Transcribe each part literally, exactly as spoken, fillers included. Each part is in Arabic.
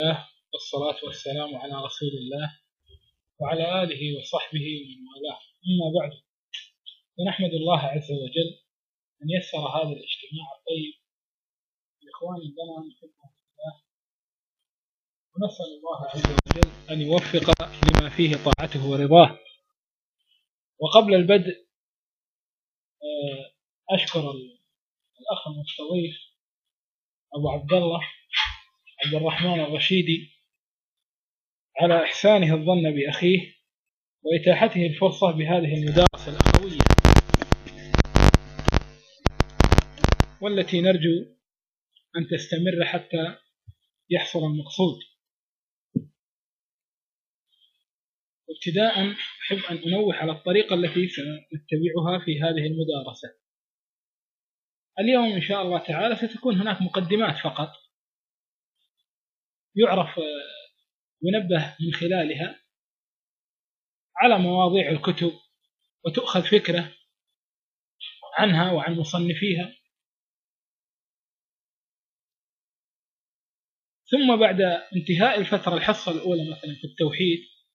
الله والصلاة والسلام على رسول الله وعلى آله وصحبه ومن والاه، أما بعد، فنحمد الله عز وجل أن يسر هذا الاجتماع الطيب لإخوان لنا نحبهم في الله، ونسأل الله عز وجل أن يوفق لما فيه طاعته ورضاه. وقبل البدء أشكر الأخ المستضيف أبو عبد الله عبد الرحمن الرشيدي على إحسانه الظن بأخيه وإتاحته الفرصة بهذه المدارسة الأخوية، والتي نرجو أن تستمر حتى يحصل المقصود. وابتداء أحب أن أنوه على الطريقة التي سنتبعها في هذه المدارسة. اليوم إن شاء الله تعالى ستكون هناك مقدمات فقط يعرف ينبه من خلالها على مواضيع الكتب وتؤخذ فكرة عنها وعن مصنفيها، ثم بعد انتهاء الفترة الحصة الأولى مثلا في التوحيد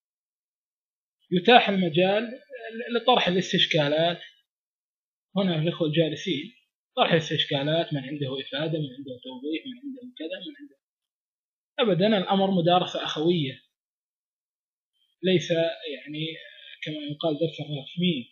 يتاح المجال لطرح الاستشكالات. هنا الأخوة الجالسين طرح الاستشكالات، من عنده إفادة، من عنده توضيح، من عنده كذا، من عنده أبدا. الأمر مدارسة أخوية، ليس يعني كما يقال درس رسمي.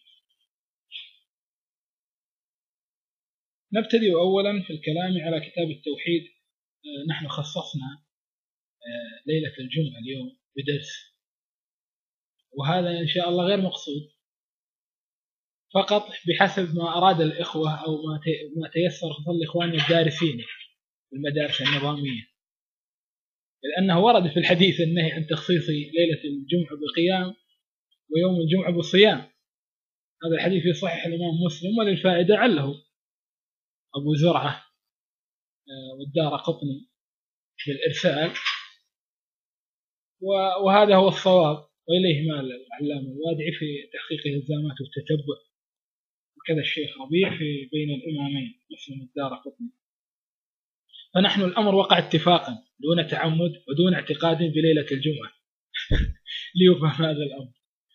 نبتدئ أولا في الكلام على كتاب التوحيد. نحن خصصنا ليلة الجمعة اليوم بدرس، وهذا إن شاء الله غير مقصود، فقط بحسب ما أراد الإخوة أو ما تيسر خصوصا الإخوان الدارسين في المدارس النظامية، لأنه ورد في الحديث النهي عن تخصيص ليلة الجمعة بقيام ويوم الجمعة بالصيام. هذا الحديث في صحيح الإمام مسلم، وللفائدة عله أبو زرعة والدار قطني بالإرسال، وهذا هو الصواب، وإليه مال العلامة الوادعي في تحقيق الإلزامات والتتبع، وكذا الشيخ ربيع في بين الإمامين مسلم الدار قطني. فنحن الأمر وقع اتفاقا دون تعمد ودون اعتقاد بليلة الجمعة ليفهم هذا الأمر.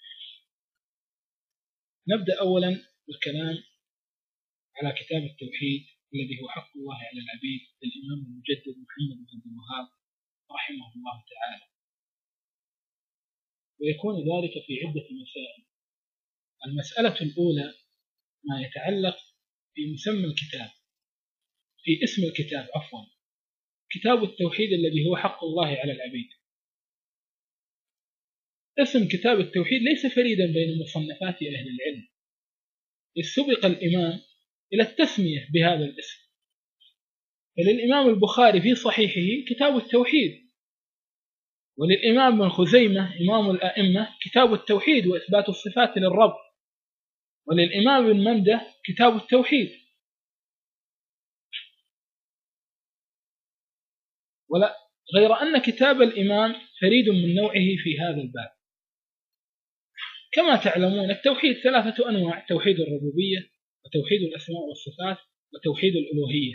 نبدأ أولا بالكلام على كتاب التوحيد الذي هو حق الله على العبيد للإمام المجدد محمد بن عبد الوهاب رحمه الله تعالى، ويكون ذلك في عدة مسائل. المسألة الأولى ما يتعلق في مسمى الكتاب، في اسم الكتاب عفوا كتاب التوحيد الذي هو حق الله على العبيد. اسم كتاب التوحيد ليس فريدا بين مصنفات أهل العلم، إذ سبق الإمام إلى التسمية بهذا الاسم. فللإمام البخاري في صحيحه كتاب التوحيد، وللإمام ابن خزيمة إمام الأئمة كتاب التوحيد وإثبات الصفات للرب، وللإمام ابن منده كتاب التوحيد. ولا غير أن كتاب الإمام فريد من نوعه في هذا الباب. كما تعلمون التوحيد ثلاثة أنواع: توحيد الربوبية، وتوحيد الأسماء والصفات، وتوحيد الألوهية.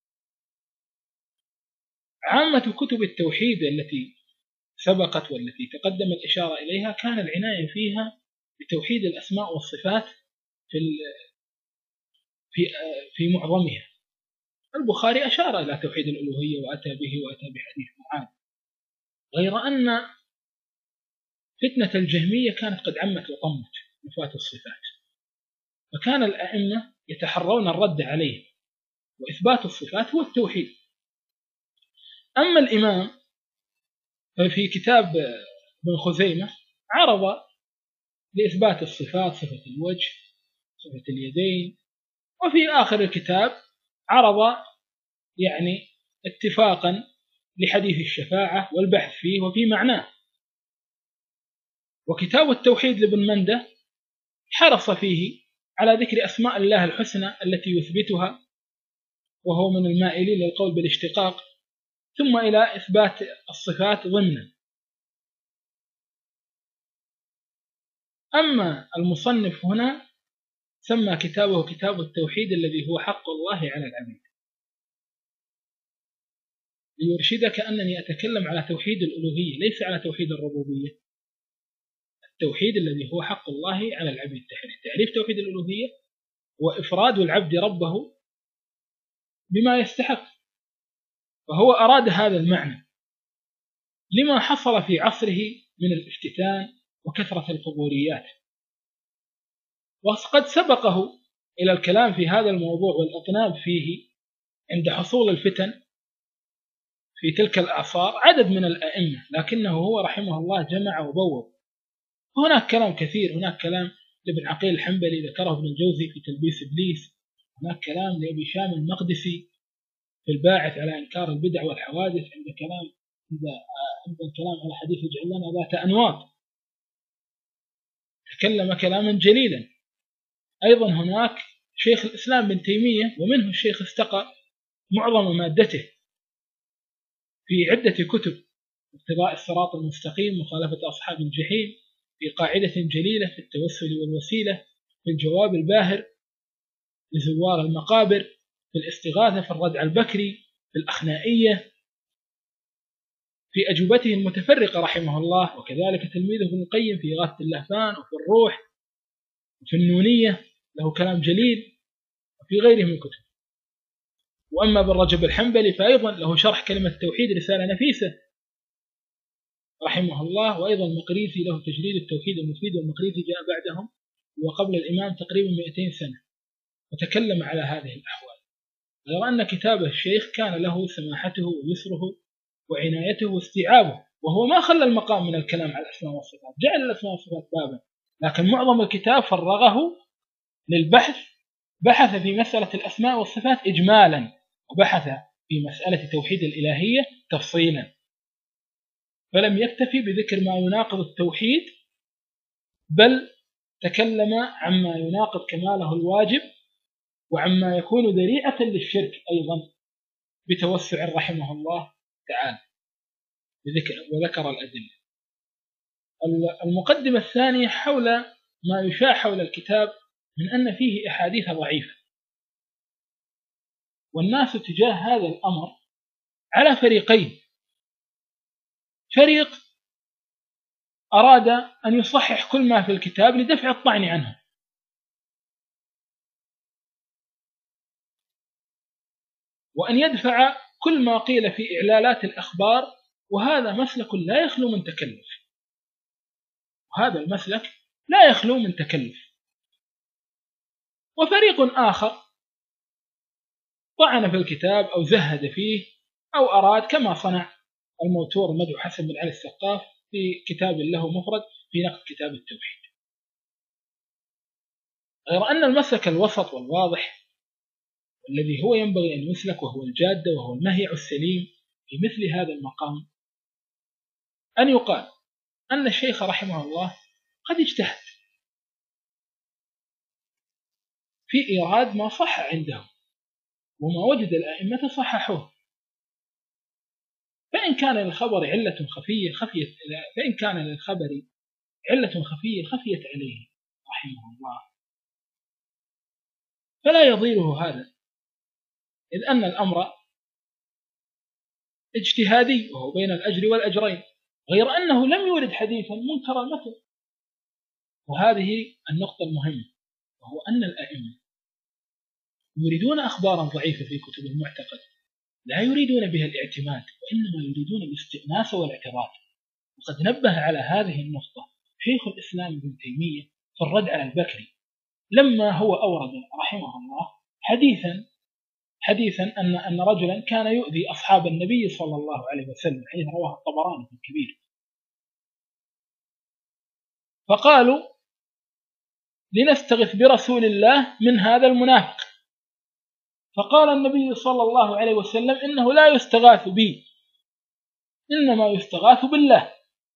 عامة كتب التوحيد التي سبقت والتي تقدم الإشارة إليها كان العناية فيها بتوحيد الأسماء والصفات في في في معظمها. البخاري أشار إلى توحيد الألوهية وأتى به وأتى بحديث معاذ، غير أن فتنة الجهمية كانت قد عمت وطمت نفاة الصفات، فكان الأئمة يتحرون الرد عليه، وإثبات الصفات هو التوحيد. أما الإمام في كتاب ابن خزيمة عرض لإثبات الصفات صفة الوجه، صفة اليدين، وفي آخر الكتاب عرض يعني اتفاقا لحديث الشفاعة والبحث فيه وفي معناه. وكتاب التوحيد لابن منده حرص فيه على ذكر أسماء الله الحسنى التي يثبتها، وهو من المائلين للقول بالاشتقاق، ثم إلى إثبات الصفات ضمنا. أما المصنف هنا سمى كتابه كتاب التوحيد الذي هو حق الله على العبيد. ليرشدك أنني أتكلم على توحيد الألوهية ليس على توحيد الربوبية. التوحيد الذي هو حق الله على العبيد. تعريف توحيد الألوهية هو إفراد العبد ربه بما يستحق، فهو أراد هذا المعنى لما حصل في عصره من الافتتان وكثرة القبوريات، وقد سبقه إلى الكلام في هذا الموضوع والإطناب فيه عند حصول الفتن في تلك الأعصار عدد من الأئمة، لكنه هو رحمه الله جمع وبوب. هناك كلام كثير، هناك كلام لابن عقيل الحنبلي ذكره ابن الجوزي في تلبيس إبليس، هناك كلام لأبي شام المقدسي في الباعث على إنكار البدع والحوادث، عند كلام عند الكلام على حديث اجعل لنا ذات أنواط تكلم كلاما جليلا. أيضا هناك شيخ الإسلام بن تيمية، ومنه الشيخ استقى معظم مادته في عدة كتب: اقتضاء الصراط المستقيم، مخالفة أصحاب الجحيم، في قاعدة جليلة في التوسل والوسيلة، في الجواب الباهر لزوار المقابر، في الاستغاثة، في الردع البكري، في الأخنائية، في أجوبته المتفرقة رحمه الله، وكذلك تلميذه ابن القيم في إغاثة اللهفان، وفي الروح، وفي النونية له كلام جليل، وفي غيره من الكتب. وأما ابن رجب الحنبلي فأيضا له شرح كلمة التوحيد رسالة نفيسة رحمه الله، وأيضا المقريزي له تجريد التوحيد المفيد، والمقريزي جاء بعدهم وقبل الإمام تقريبا مئتين سنة وتكلم على هذه الأحوال. غير أن كتابه الشيخ كان له سماحته ويسره وعنايته واستيعابه، وهو ما خلى المقام من الكلام على الأسماء والصفات، جعل الأسماء والصفات بابا، لكن معظم الكتاب فرغه للبحث، بحث في مسألة الأسماء والصفات إجمالا، وبحث في مسألة توحيد الإلهية تفصيلا، فلم يكتفي بذكر ما يناقض التوحيد، بل تكلم عما يناقض كماله الواجب، وعما يكون ذريعة للشرك أيضا بتوسع رحمه الله تعالى، وذكر الأدلة. المقدمة الثانية حول ما يشاع حول الكتاب من أن فيه أحاديث ضعيفة، والناس تجاه هذا الأمر على فريقين: فريق أراد أن يصحح كل ما في الكتاب لدفع الطعن عنه، وأن يدفع كل ما قيل في إعلالات الأخبار، وهذا مسلك لا يخلو من تكلف، وهذا المسلك لا يخلو من تكلف. وفريق آخر طعن في الكتاب أو زهد فيه، أو أراد كما صنع الموتور مدعو حسن بن علي السقاف في كتاب له مفرد في نقد كتاب التوحيد. غير أن المسلك الوسط والواضح والذي هو ينبغي أن يسلك، وهو الجادة، وهو المهيع السليم في مثل هذا المقام، أن يقال أن الشيخ رحمه الله قد اجتهد في إيراد ما صح عنده، وما وجد الأئمة صححوه، فإن كان للخبر علة خفية خفيت فإن كان للخبر علة خفية خفيت عليه رحمه الله فلا يضيره هذا، إذ أن الأمر اجتهادي وهو بين الأجر والأجرين، غير أنه لم يورد حديثا منكر المتن. وهذه النقطة المهمة، وهو أن الأئمة يريدون أخبارا ضعيفة في كتب المعتقد لا يريدون بها الاعتماد، وإنما يريدون الاستئناس والاعتراض. وقد نبه على هذه النقطة شيخ الإسلام ابن تيمية في الرد على البكري، لما هو أورد رحمه الله حديثا حديثا أن أن رجلا كان يؤذي أصحاب النبي صلى الله عليه وسلم، حديث رواه الطبراني في الكبير، فقالوا لنستغث برسول الله من هذا المنافق، فقال النبي صلى الله عليه وسلم إنه لا يستغاث بي، إنما يستغاث بالله.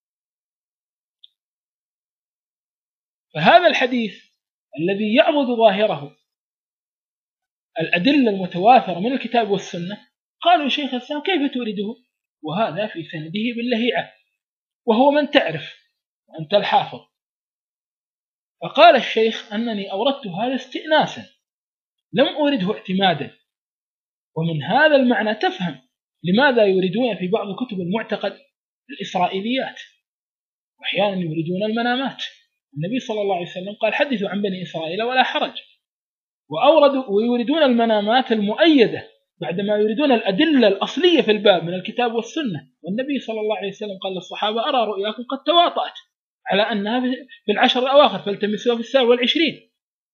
فهذا الحديث الذي يعبد ظاهره الأدلة المتوافرة من الكتاب والسنة، قالوا شيخ الإسلام كيف تورده وهذا في سنده باللهيعة، وهو من تعرف وأنت الحافظ. فقال الشيخ أنني أوردت هذا استئناسا لم أورده اعتمادا، ومن هذا المعنى تفهم لماذا يريدون في بعض كتب المعتقد الإسرائيليات، وأحيانا يريدون المنامات؟ النبي صلى الله عليه وسلم قال حدثوا عن بني إسرائيل ولا حرج، وأوردوا ويريدون المنامات المؤيدة بعدما يريدون الأدلة الأصلية في الباب من الكتاب والسنة. والنبي صلى الله عليه وسلم قال للصحابة أرى رؤياكم قد تواطأت على أنها في العشر الأواخر فالتمسوها في السابع والعشرين.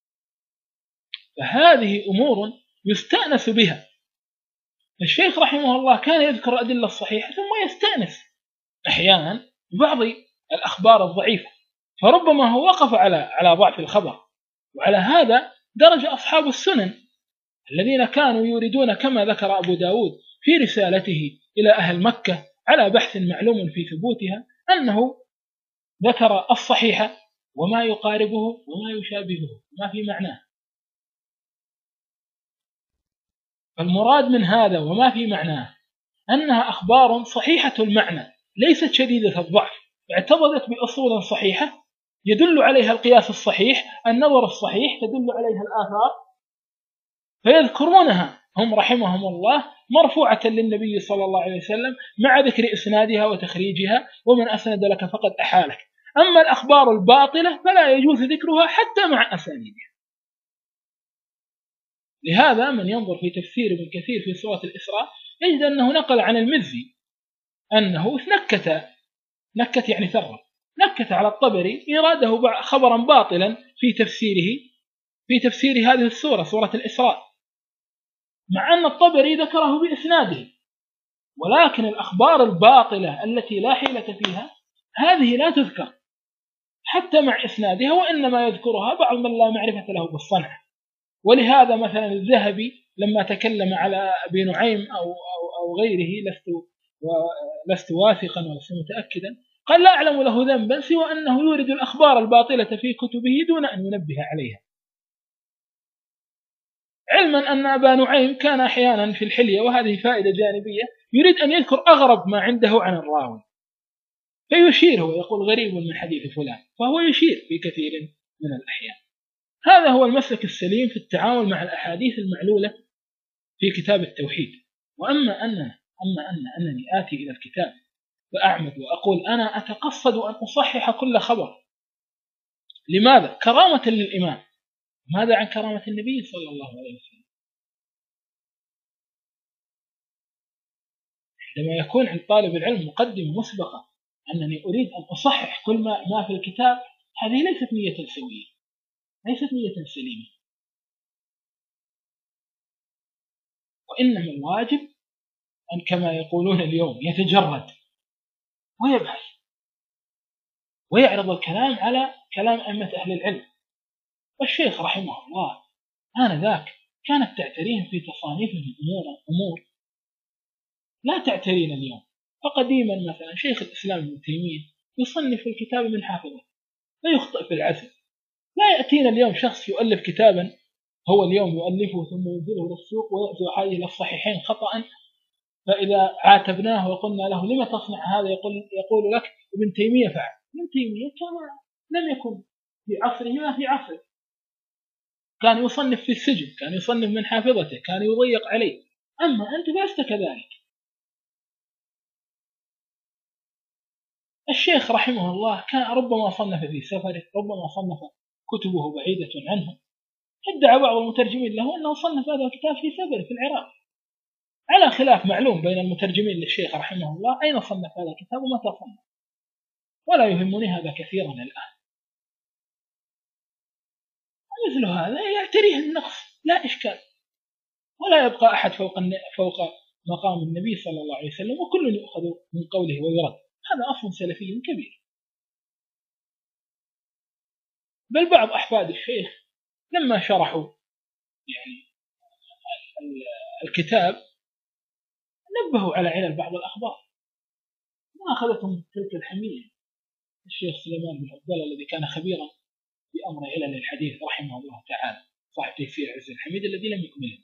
فهذه أمور يستأنس بها. الشيخ رحمه الله كان يذكر الأدلة الصحيحة ثم يستأنس أحيانا ببعض الأخبار الضعيفة، فربما هو وقف على على ضعف الخبر. وعلى هذا درج أصحاب السنن الذين كانوا يريدون كما ذكر أبو داود في رسالته إلى أهل مكة على بحث معلوم في ثبوتها أنه ذكر الصحيح وما يقاربه وما يشابهه ما في معناه. فالمراد من هذا وما في معناه أنها أخبار صحيحة المعنى ليست شديدة الضعف، اعتضدت بأصول صحيحة يدل عليها القياس الصحيح، النظر الصحيح تدل عليها الآثار، فيذكرونها هم رحمهم الله مرفوعة للنبي صلى الله عليه وسلم مع ذكر إسنادها وتخريجها، ومن أسند لك فقد أحالك. أما الأخبار الباطلة فلا يجوز ذكرها حتى مع أسانيدها. لهذا من ينظر في تفسير ابن كثير في سورة الإسراء يجد أنه نقل عن المزي أنه نكت نكت يعني ثرة نكت على الطبري إراده خبرا باطلا في تفسيره في تفسير هذه السورة سورة الإسراء، مع أن الطبري ذكره بإسناده. ولكن الأخبار الباطلة التي لا حيلة فيها هذه لا تذكر حتى مع إسنادها، وإنما يذكرها بعض من لا معرفة له بالصنعة. ولهذا مثلا الذهبي لما تكلم على أبي نعيم أو, أو, أو غيره لست, لست واثقا ولست متأكدا، قال لا أعلم له ذنبا سوى أنه يورد الأخبار الباطلة في كتبه دون أن ينبه عليها، علما أن أبا نعيم كان أحيانا في الحلية، وهذه فائدة جانبية، يريد أن يذكر أغرب ما عنده عن الراوي فيشير ويقول غريب من حديث فلان، فهو يشير في كثير من الأحيان. هذا هو المسلك السليم في التعامل مع الأحاديث المعلولة في كتاب التوحيد. وأما أننا أما أن أنني آتي إلى الكتاب فأعمد وأقول أنا أتقصد أن أصحح كل خبر، لماذا؟ كرامة للإمام. ماذا عن كرامة النبي صلى الله عليه وسلم؟ عندما يكون عند طالب العلم مقدمة مسبقة أنني أريد أن أصحح كل ما, ما في الكتاب، هذه ليست نية سوية، ليست نية سليمة. وإنما الواجب أن كما يقولون اليوم يتجرد ويبحث ويعرض الكلام على كلام أئمة أهل العلم. والشيخ رحمه الله آنذاك كانت تعتريهم في تصانيفهم أمور أمور لا تعترينا اليوم. فقديما مثلا شيخ الإسلام ابن تيمية يصنف الكتاب من حافظه فيخطئ في العزل. لا يأتينا اليوم شخص يؤلف كتابا هو اليوم يؤلفه ثم ينزله للسوق ويعزو حاجه إلى الصحيحين خطأ، فإذا عاتبناه وقلنا له لما تصنع هذا يقول, يقول لك ابن تيمية فعل. ابن تيمية كان لم يكن في عصره ما في عصره، كان يصنف في السجن، كان يصنف من حافظته، كان يضيق عليه. أما أنت لست كذلك. الشيخ رحمه الله كان ربما صنف في سفره، ربما صنف كتبه بعيدة عنه. ادعى بعض المترجمين له أنه صنف هذا الكتاب في سفره في العراق، على خلاف معلوم بين المترجمين للشيخ رحمه الله أين صنف هذا الكتاب ومتى صنف، ولا يهمني هذا كثيرا الآن. مثل هذا يعتريه النقص لا إشكال، ولا يبقى أحد فوق فوق مقام النبي صلى الله عليه وسلم، وكل يؤخذ من قوله ويرد. هذا أصل سلفي كبير. بل بعض أحفاد الشيخ لما شرحوا يعني الكتاب نبهوا على علل بعض الأخبار، ما أخذتهم تلك الحمية. الشيخ سليمان بن عبد الله الذي كان خبيرا بأمر علل الحديث رحمه الله تعالى، صاحب تيسير عز الحميد الذي لم يكمله.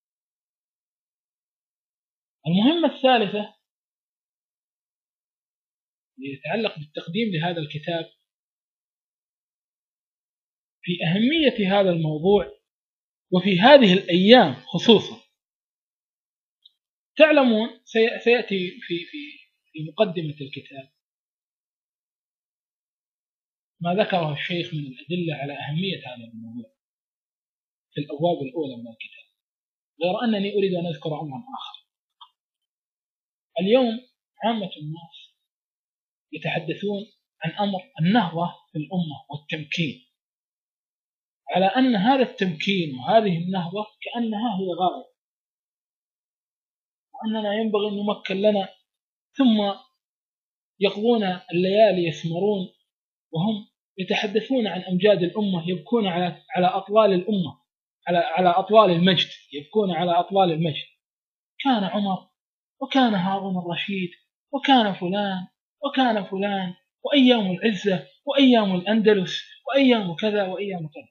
المهمة الثالثة يتعلق بالتقديم لهذا الكتاب في أهمية هذا الموضوع، وفي هذه الأيام خصوصا تعلمون سيأتي في في في مقدمة الكتاب ما ذكره الشيخ من الأدلة على أهمية هذا الموضوع في الأبواب الأولى من الكتاب، غير أنني أريد أن أذكر أمرا آخر. اليوم عامة الناس يتحدثون عن أمر النهضة في الأمة والتمكين، على أن هذا التمكين وهذه النهضة كأنها هي غاية، وأننا ينبغي أن نمكن لنا، ثم يقضون الليالي يسمرون وهم يتحدثون عن أمجاد الأمة، يبكون على على أطلال الأمة، على على أطلال المجد، يبكون على أطلال المجد. كان عمر وكان هارون الرشيد وكان فلان وكان فلان، وأيام العزة وأيام الأندلس وأيام كذا وأيام كذا،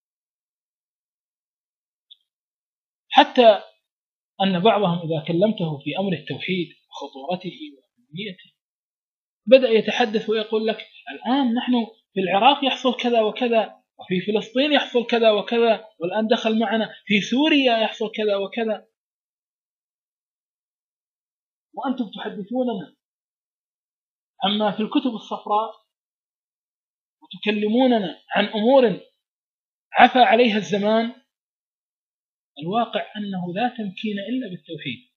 حتى أن بعضهم إذا كلمته في أمر التوحيد وخطورته وأهميته بدأ يتحدث ويقول لك الآن نحن في العراق يحصل كذا وكذا، وفي فلسطين يحصل كذا وكذا، والآن دخل معنا في سوريا يحصل كذا وكذا، وأنتم تحدثوننا عما في الكتب الصفراء وتكلموننا عن أمور عفى عليها الزمان. الواقع أنه لا تمكين إلا بالتوحيد،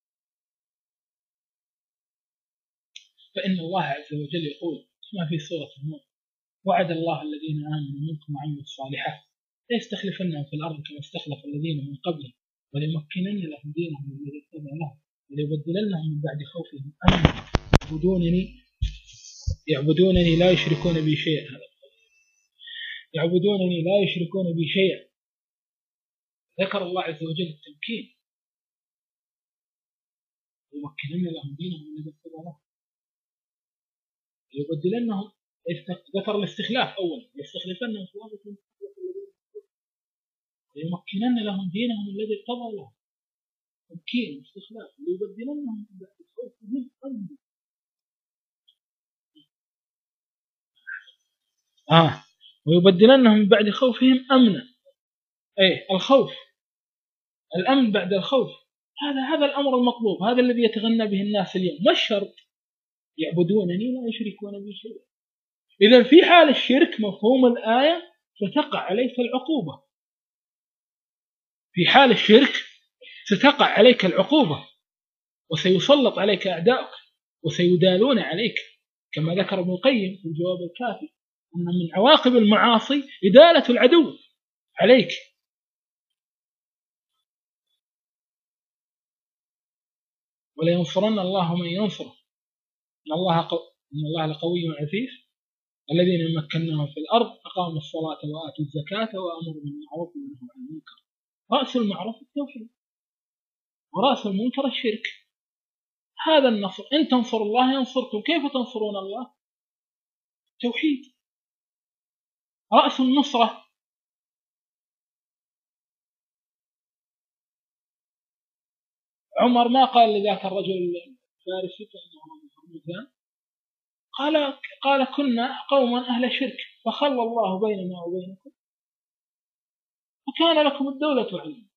فإن الله عز وجل يقول كما في سورة النور: وعد الله الذين آمنوا منكم وعملوا الصالحات ليستخلفنهم في الأرض كما استخلف الذين من قبلهم وليمكنن لهم دينهم الذي ارتضى لهم وليبدلنهم من بعد خوفهم أمنا يعبدونني يعبدونني لا يشركون بي شيئا يعبدونني لا يشركون بي شيئا. ذكر الله عز وجل التمكين: يمكنن لهم دينهم الذي ارتضى لهم يبدلنهم. ذكر الاستخلاف أولا: يستخلفنهم في الأرض كما استخلف الذين يمكنن لهم دينهم الذي ارتضى لهم. تمكين واستخلاف. ليبدلنهم من بعد خوفهم أمنا. آه ويبدلنهم من بعد خوفهم أمنا. أي الخوف، الأمن بعد الخوف، هذا هذا الأمر المطلوب، هذا الذي يتغنى به الناس اليوم. ما الشرط؟ يعبدونني لا يشركون بي شيئا. إذا في حال الشرك مفهوم الآية ستقع عليك العقوبة، في حال الشرك ستقع عليك العقوبة وسيسلط عليك أعداؤك وسيدالون عليك، كما ذكر ابن القيم في الجواب الكافي أن من عواقب المعاصي إدالة العدو عليك. ولينصرن الله من ينصره إن الله قو... إن الله لقوي عزيز الذين مكناهم في الأرض أقاموا الصلاة وآتوا الزكاة وأمروا بالمعروف ونهوا عن المنكر. رأس المعروف التوحيد ورأس المنكر الشرك. هذا النصر، إن تنصر الله ينصركم. كيف تنصرون الله؟ توحيد. رأس النصرة عمر ما قال لذاك الرجل الفارسي كأنه هرمزان، قال قال كنا قوما أهل شرك فخلى الله بيننا وبينكم وكان لكم الدولة علينا.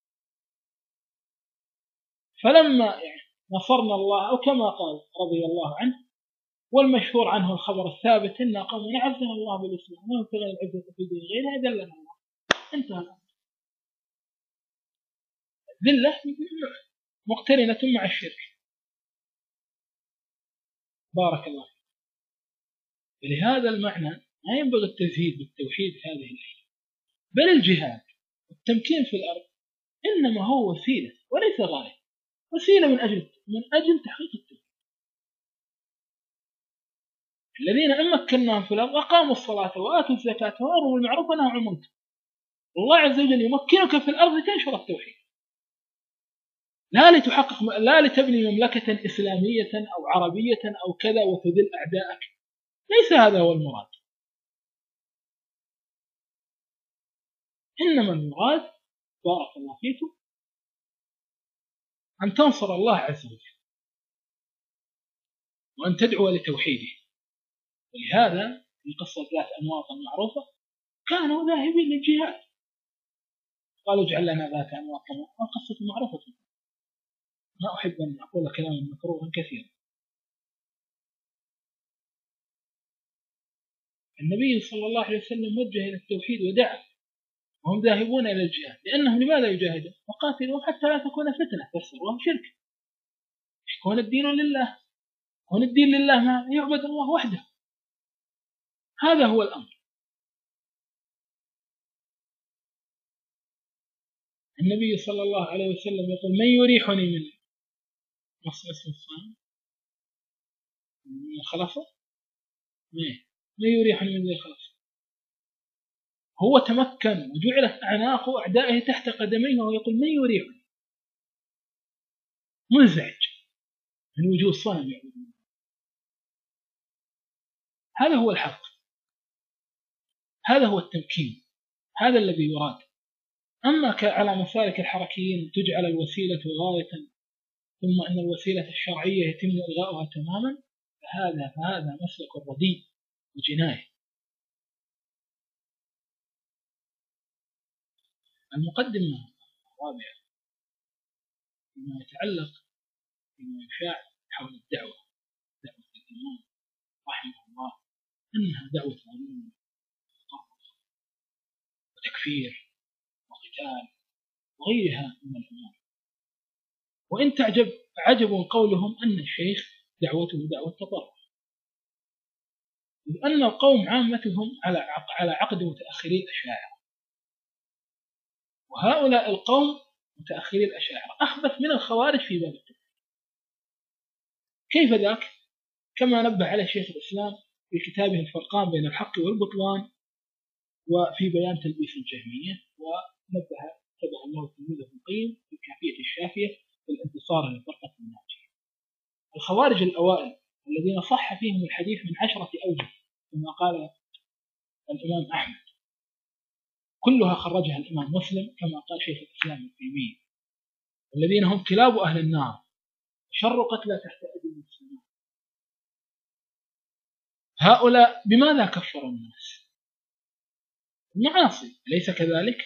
فلما يعني نصرنا الله، أو كما قال رضي الله عنه، والمشهور عنه الخبر الثابت: إن قوم عزنا الله بالإسلام ومن ابتغى العزة في دين غيرها أذلنا الله. انتهى. ذلة مقترنة مع الشرك. بارك الله. ولهذا المعنى ما ينبغي التزهيد بالتوحيد هذه الأيام، بل الجهاد والتمكين في الأرض إنما هو وسيلة وليس غاية، وسيلة من أجل من أجل تحقيق التوحيد. الذين إن مكناهم في الأرض أقاموا الصلاة وآتوا الزكاة وأمروا بالمعروف ونهوا عن المنكر. الله عز وجل يمكنك في الأرض لتنشر التوحيد، لا لتحقق، لا لتبني مملكة إسلامية أو عربية أو كذا وتذل أعدائك. ليس هذا هو المراد. إنما المراد بارك الله فيكم أن تنصر الله عز وجل وأن تدعو لتوحيده. ولهذا في قصة ذات أنواط المعروفة كانوا ذاهبين للجهاد، قالوا اجعل لنا ذات أنواط. القصة معروفة. ما أحب أن أقول كلاما مكروها كثيرا. النبي صلى الله عليه وسلم وجه إلى التوحيد ودعا وهم ذاهبون إلى الجهاد، لأنهم لماذا يجاهدون؟ وقاتلوا حتى لا تكون فتنة تفسر وهم شرك. يكون الدين لله، يكون الدين لله ما يعبد الله وحده، هذا هو الأمر. النبي صلى الله عليه وسلم يقول من يريحني من مصمص الصام من الخلفة، من يريحني من ذي الخلفة. هو تمكن وجعلت أعناق أعدائه تحت قدميه وهو يقول من يريحني، منزعج من وجود صنم يعبدون. هذا هو الحق، هذا هو التمكين، هذا الذي يراد. أما على مسالك الحركيين تجعل الوسيلة غاية ثم أن الوسيلة الشرعية يتم إلغاؤها تماما، فهذا فهذا مسلك رديء وجناية. المقدمة الرابعة فيما يتعلق بما يشاع حول الدعوة، دعوة الإمام رحمه الله، أنها دعوة علوم وتكفير وقتال وغيرها من الأمور. وإن تعجب عجب قولهم أن الشيخ دعوته دعوة تطرف، لأن القوم عامتهم على على عقد متأخري الأشاعرة، وهؤلاء القوم متأخري الأشاعرة أخبث من الخوارج في باب التكفير. كيف ذاك؟ كما نبه عليه شيخ الإسلام في كتابه الفرقان بين الحق والبطلان وفي بيان تلبيس الجهمية، ونبه تبه الله تلميذه ابن القيم في الكافية الشافية في الانتصار لفرقة الناجية. الخوارج الأوائل الذين صح فيهم الحديث من عشرة أوجه كما قال الإمام أحمد، كلها خرجها الإمام مسلم كما قال شيخ الإسلام ابن تيمية، الذين هم كلاب أهل النار شر قتلى تحت أيدي المسلمين. هؤلاء بماذا كفروا الناس؟ المعاصي، أليس كذلك؟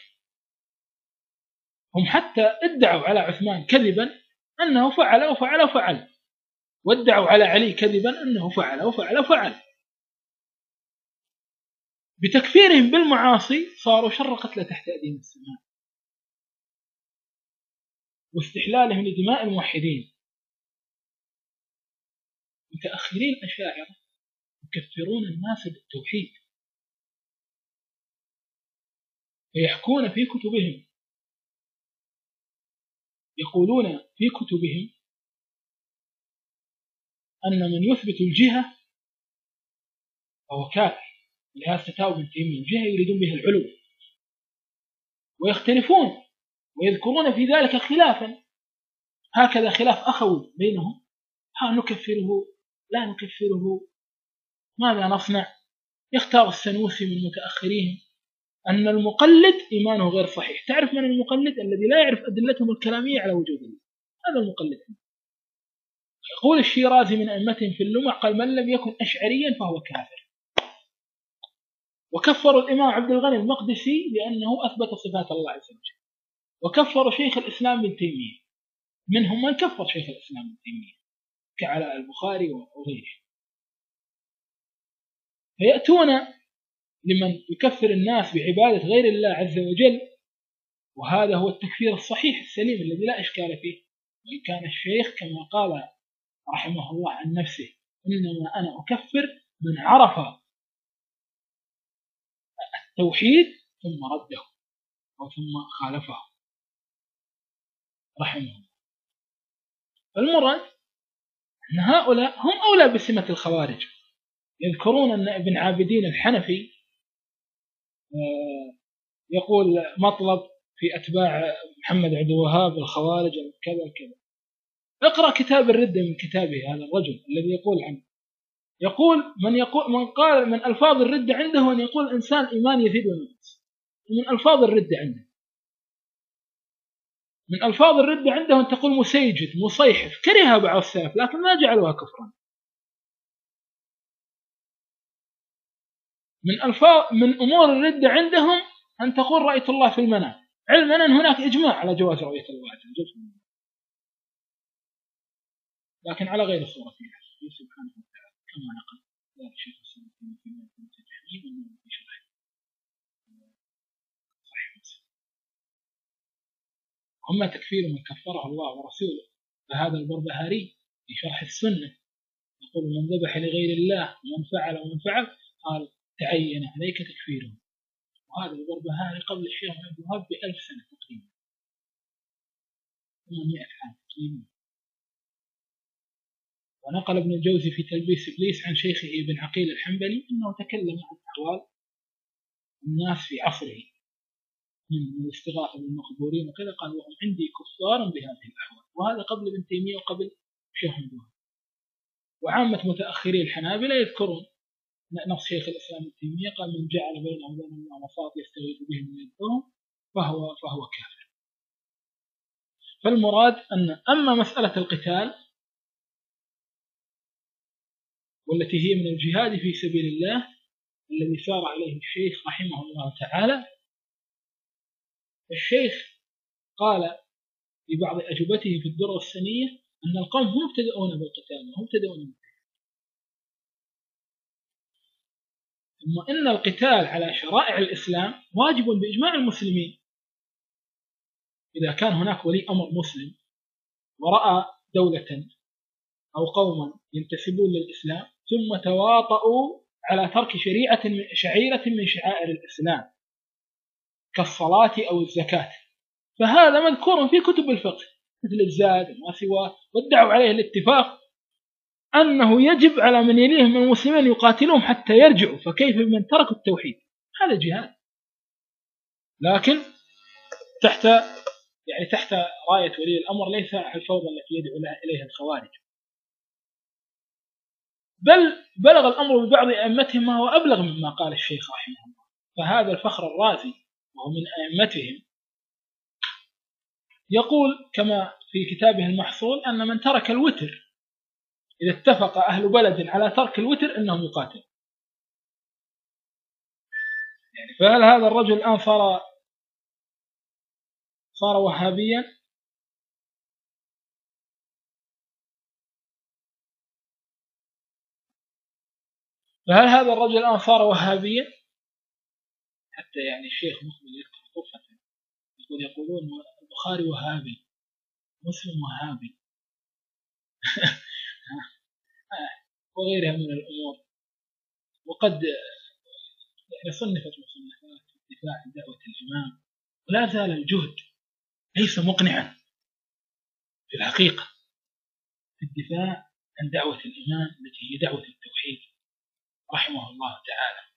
هم حتى ادعوا على عثمان كذبا أنه فعل وفعل وفعل، وادعوا على علي كذبا أنه فعل وفعل وفعل. بتكفيرهم بالمعاصي صاروا شر قتلى تحت أيدي المسلمين، واستحلالهم لدماء الموحدين. متأخرين الأشاعرة يكفرون الناس بالتوحيد، ويحكون في كتبهم، يقولون في كتبهم أن من يثبت الجهة فهو كافر. لهذا فتاوى ابن تيمية الجهة يريدون بها العلو، ويختلفون ويذكرون في ذلك خلافا، هكذا خلاف أخوي بينهم، ها نكفره لا نكفره، ماذا نصنع؟ يختار السنوسي من متأخرين أن المقلد إيمانه غير صحيح. تعرف من المقلد؟ الذي لا يعرف أدلتهم الكلامية على وجود الله، هذا المقلد. يقول الشيرازي من أئمتهم في اللمع قال من لم يكن أشعريا فهو كافر. وكفروا الإمام عبد الغني المقدسي لأنه أثبت صفات الله عز وجل، وكفروا شيخ الإسلام ابن تيمية، منهم من كفر شيخ الإسلام ابن تيمية كعلاء البخاري وغيره. فيأتون لمن يكفر الناس بعبادة غير الله عز وجل، وهذا هو التكفير الصحيح السليم الذي لا إشكال فيه. وإن كان الشيخ كما قال رحمه الله عن نفسه إنما أنا أكفر من عرف التوحيد ثم رده أو ثم خالفه رحمه الله. المراد أن هؤلاء هم أولى بسمة الخوارج. يذكرون أن ابن عابدين الحنفي يقول مطلب في أتباع محمد عبد الوهاب الخوارج كذا كذا. اقرأ كتاب الردة من كتابه هذا الرجل الذي يقول عنه، يقول من يقول من قال من ألفاظ الردة عنده أن يقول الإنسان إيمان يزيد وينقص، من ألفاظ الردة عنده. من ألفاظ الردة عنده أن تقول مسيجد مصيحف، كرهها بعض السلف لكن ما جعلوها كفرا. من ألفاظ من أمور الردة عندهم أن تقول رأيت الله في المنام، علما أن هناك إجماع على جواز رؤية الله عز وجل. لكن على غير صورتها سبحانه وتعالى كما نقل ذلك الشيخ الإسلام ابن تيمية في الجهمي في شرح صحيح مسلم. أما تكفير من كفره الله ورسوله فهذا البربهاري في شرح السنة يقول من ذبح لغير الله ومن فعل ومن فعل قال تعين عليك تكفيره. وهذا البربهاري قبل الشيخ محمد الوهاب بألف سنة تقريبا ثمانمائة عام تقريبا. ونقل ابن الجوزي في تلبيس إبليس عن شيخه ابن عقيل الحنبلي أنه تكلم عن أحوال الناس في عصره من الاستغاثة بالمقبورين وكذا، قال وهم عندي كفار بهذه الأحوال. وهذا قبل ابن تيمية وقبل شيخ محمد الوهاب. وعامة متأخري الحنابلة يذكرون نص شيخ الإسلام ابن تيمية قال من جعل بينه وبين الله وساط يستغيث بهم ويدعوهم فهو فهو كافر. فالمراد أن أما مسألة القتال والتي هي من الجهاد في سبيل الله الذي سار عليه الشيخ رحمه الله تعالى، الشيخ قال في بعض أجوبته في الدرة السنية أن القوم هم ابتدؤون بالقتال وهم ابتدؤون بالقتال، ثم إن القتال على شرائع الإسلام واجب بإجماع المسلمين. إذا كان هناك ولي أمر مسلم ورأى دولة أو قوما ينتسبون للإسلام ثم تواطؤوا على ترك شريعة من شعيرة من شعائر الإسلام كالصلاة أو الزكاة، فهذا مذكور في كتب الفقه مثل الزاد وما سواه، وادعوا عليه الاتفاق أنه يجب على من يليهم من المسلمين يقاتلهم حتى يرجعوا، فكيف بمن تركوا التوحيد؟ هذا جهاد، لكن تحت يعني تحت راية ولي الأمر، ليس الفوضى التي يدعو إليها الخوارج. بل بلغ الأمر ببعض أئمتهم ما هو أبلغ مما قال الشيخ رحمه الله. فهذا الفخر الرازي وهو من أئمتهم يقول كما في كتابه المحصول أن من ترك الوتر إذا اتفق أهل بلد على ترك الوتر إنهم يقاتل. يعني فهل هذا الرجل الآن صار صار وهابيا؟ فهل هذا الرجل الآن صار وهابيا؟ حتى يعني الشيخ مقبل يذكر طرفة يقول يقولون البخاري وهابي مسلم وهابي وغيرها من الأمور. وقد يعني صنفت مصنفات في الدفاع عن دعوة الإمام، ولا زال الجهد ليس مقنعا في الحقيقة في الدفاع عن دعوة الإمام التي هي دعوة التوحيد رحمه الله تعالى.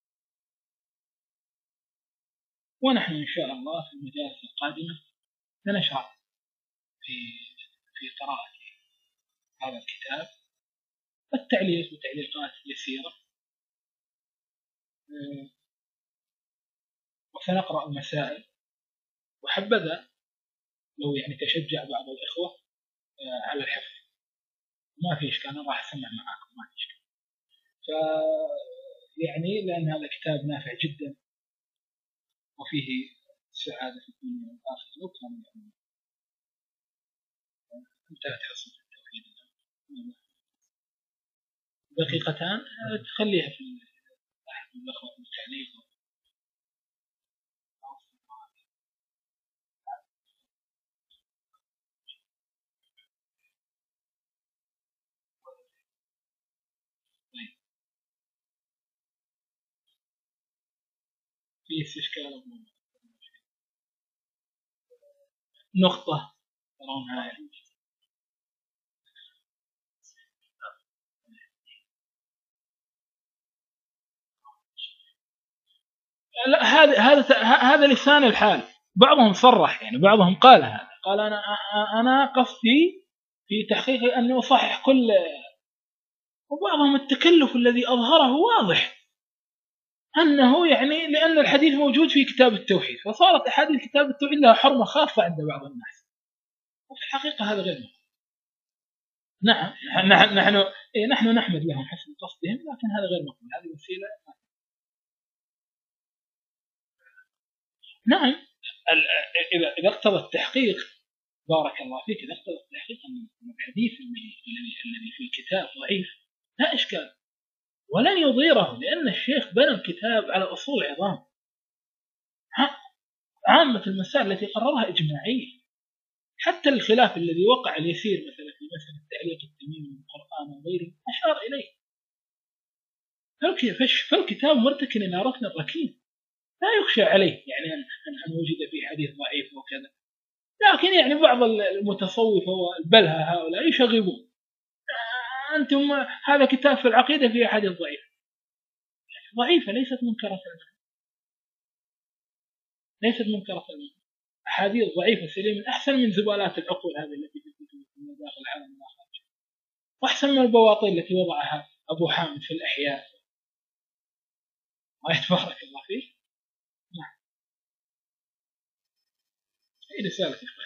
ونحن إن شاء الله في المجالس القادمة سنشرع في في قراءة هذا الكتاب، التعليق وتعليقات يسيرة، وسنقرأ المسائل. وحبذا لو يعني تشجع بعض الإخوة على الحفظ، ما في إشكال، أنا راح أسمع معاكم ما في إشكال. فيعني لأن هذا كتاب نافع جدا وفيه سعادة في الدنيا والآخرة، لو كان يعني انتهت حصة التوحيد دقيقتان تخليها في أحد الأخوة التعليق. في استشكال نقطة ترونها لا، هذا هذا هذا لسان الحال. بعضهم صرح، يعني بعضهم قال هذا، قال أنا أنا قصدي في تحقيق أن أصحح كل، وبعضهم التكلف الذي أظهره واضح أنه يعني لأن الحديث موجود في كتاب التوحيد فصارت أحاديث كتاب التوحيد لها حرمة خاصة عند بعض الناس، وفي الحقيقة هذا غير مقبول. نعم نحن نحن إيه نحن نحمد لهم حسن قصدهم، لكن هذا غير مقبول، هذه وسيلة. نعم إذا إذا اقتضى التحقيق بارك الله فيك إذا اختلط التحقيق أن الحديث الذي الذي في الكتاب ضعيف لا إشكال، ولن يضيره، لأن الشيخ بنى الكتاب على أصول عظام. عامة المسائل التي قررها إجماعية، حتى الخلاف الذي وقع اليسير مثلا في مسألة تعليق التميم من القرآن وغيره أشار إليه. فالكتاب مرتكن إلى ركن الركين لا يخشى عليه، يعني أن وجد فيه حديث ضعيف وكذا، لكن يعني بعض المتصوفة والبلهة هؤلاء يشغبون، أنتم هذا كتاب في العقيدة فيه حديث ضعيف. ضعيفة ليست منكرة، ليست منكرة. أحاديث ضعيفة سليمة أحسن من زبالات العقول هذه التي في الكتب من داخل العالم والآخر، وأحسن من البواطيل التي وضعها أبو حامد في الأحياء. الله يتبارك الله فيه. نعم. هي رسالة